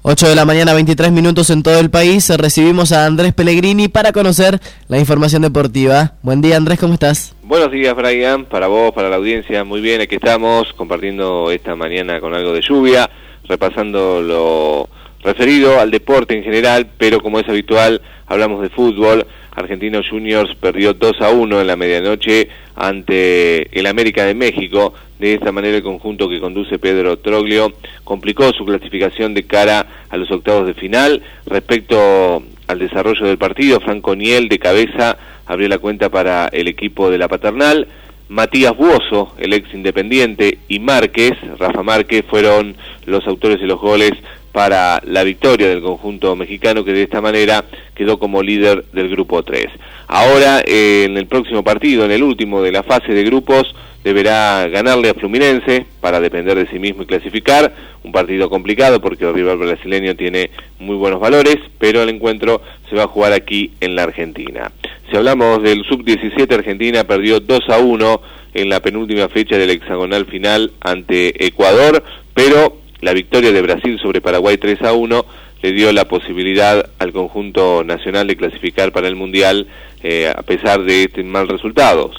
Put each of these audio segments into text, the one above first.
8 de la mañana, 23 minutos en todo el país. Recibimos a Andrés Pellegrini para conocer la información deportiva. Buen día, Andrés, ¿cómo estás? Buenos días, Brian, para vos, para la audiencia. Muy bien, aquí estamos compartiendo esta mañana con algo de lluvia, repasando lo referido al deporte en general, pero como es habitual, hablamos de fútbol. Argentinos Juniors perdió 2-1 en la medianoche ante el América de México. De esta manera el conjunto que conduce Pedro Troglio complicó su clasificación de cara a los octavos de final. Respecto al desarrollo del partido, Franco Niel de cabeza abrió la cuenta para el equipo de la Paternal. Matías Buoso, el ex Independiente, y Márquez, Rafa Márquez, fueron los autores de los goles para la victoria del conjunto mexicano, que de esta manera quedó como líder del grupo 3. Ahora, en el próximo partido, en el último de la fase de grupos, deberá ganarle a Fluminense para depender de sí mismo y clasificar. Un partido complicado porque el rival brasileño tiene muy buenos valores, pero el encuentro se va a jugar aquí en la Argentina. Si hablamos del sub-17, Argentina perdió 2-1 en la penúltima fecha del hexagonal final ante Ecuador, pero la victoria de Brasil sobre Paraguay 3-1 le dio la posibilidad al conjunto nacional de clasificar para el Mundial, a pesar de este mal resultado.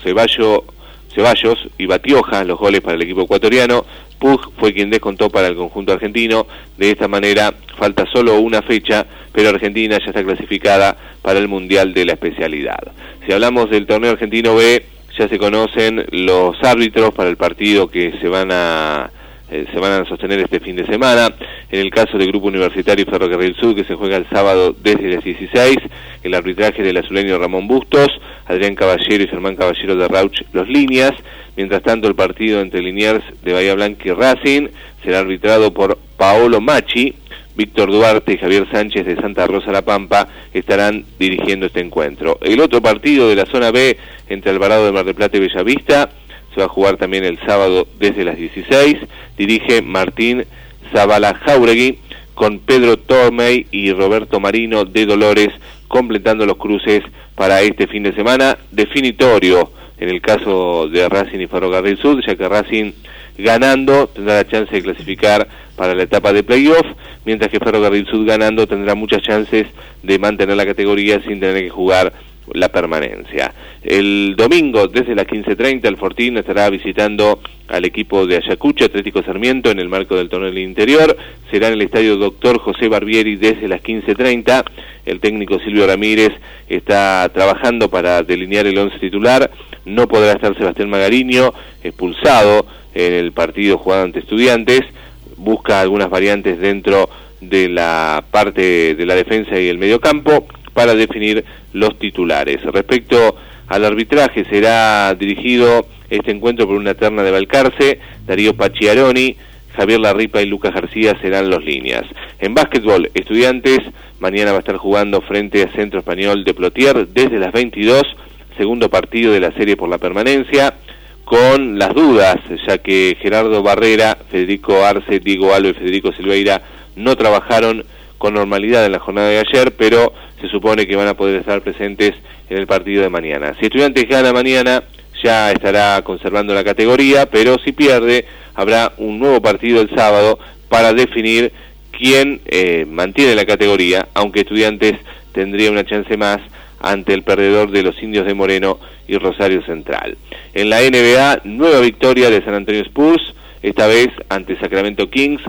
Ceballos y Batioja, los goles para el equipo ecuatoriano. Pug fue quien descontó para el conjunto argentino. De esta manera falta solo una fecha, pero Argentina ya está clasificada para el Mundial de la especialidad. Si hablamos del torneo argentino B, ya se conocen los árbitros para el partido que se van a sostener este fin de semana. En el caso del Grupo Universitario Ferrocarril Sur, que se juega el sábado desde las 16, el arbitraje del azuleño Ramón Bustos, Adrián Caballero y Germán Caballero de Rauch, los líneas. Mientras tanto, el partido entre Liniers de Bahía Blanca y Racing será arbitrado por Paolo Macchi. Víctor Duarte y Javier Sánchez de Santa Rosa La Pampa estarán dirigiendo este encuentro. El otro partido de la zona B entre Alvarado de Mar del Plata y Bellavista se va a jugar también el sábado desde las 16. Dirige Martín Zavala Jauregui, con Pedro Tormey y Roberto Marino de Dolores completando los cruces para este fin de semana definitorio en el caso de Racing y Ferrocarril Sur, ya que Racing ganando tendrá la chance de clasificar para la etapa de playoff, mientras que Ferrocarril Sur ganando tendrá muchas chances de mantener la categoría sin tener que jugar la permanencia. El domingo desde las 15:30 el Fortín estará visitando al equipo de Ayacucho, Atlético Sarmiento, en el marco del torneo del interior. Será en el estadio Dr. José Barbieri desde las 15:30. El técnico Silvio Ramírez está trabajando para delinear el 11 titular. No podrá estar Sebastián Magariño, expulsado en el partido jugado ante Estudiantes. Busca algunas variantes dentro de la parte de la defensa y el mediocampo para definir los titulares. Respecto al arbitraje, será dirigido este encuentro por una terna de Balcarce. Darío Pacchiaroni, Javier Larripa y Lucas García serán los líneas. En básquetbol, Estudiantes mañana va a estar jugando frente a Centro Español de Plotier desde las 22, segundo partido de la serie por la permanencia, con las dudas, ya que Gerardo Barrera, Federico Arce, Diego Alves y Federico Silveira no trabajaron con normalidad en la jornada de ayer, pero se supone que van a poder estar presentes en el partido de mañana. Si Estudiantes gana mañana, ya estará conservando la categoría, pero si pierde, habrá un nuevo partido el sábado para definir quién mantiene la categoría, aunque Estudiantes tendría una chance más ante el perdedor de los Indios de Moreno y Rosario Central. En la NBA, nueva victoria de San Antonio Spurs, esta vez ante Sacramento Kings,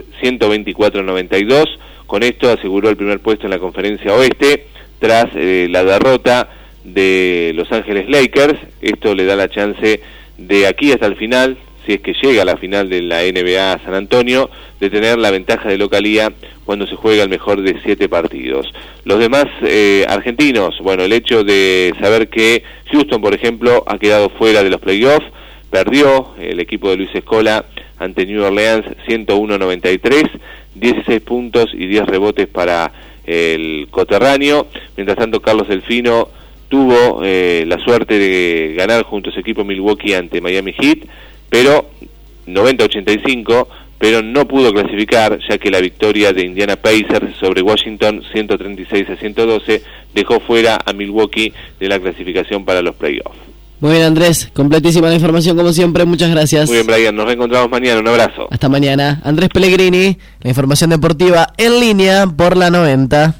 124-92. Con esto aseguró el primer puesto en la Conferencia Oeste, tras la derrota de Los Ángeles Lakers. Esto le da la chance de aquí hasta el final, si es que llega a la final de la NBA San Antonio, de tener la ventaja de localía cuando se juega el mejor de 7 partidos. Los demás argentinos, bueno, el hecho de saber que Houston, por ejemplo, ha quedado fuera de los playoffs, perdió el equipo de Luis Scola ante New Orleans 101-93, 16 puntos y 10 rebotes para el coterráneo. Mientras tanto, Carlos Delfino tuvo la suerte de ganar junto a su equipo Milwaukee ante Miami Heat, pero 90-85, pero no pudo clasificar, ya que la victoria de Indiana Pacers sobre Washington 136-112 dejó fuera a Milwaukee de la clasificación para los playoffs. Muy bien, Andrés, completísima la información como siempre, muchas gracias. Muy bien, Brian, nos reencontramos mañana, un abrazo. Hasta mañana. Andrés Pellegrini, la información deportiva en línea por la 90.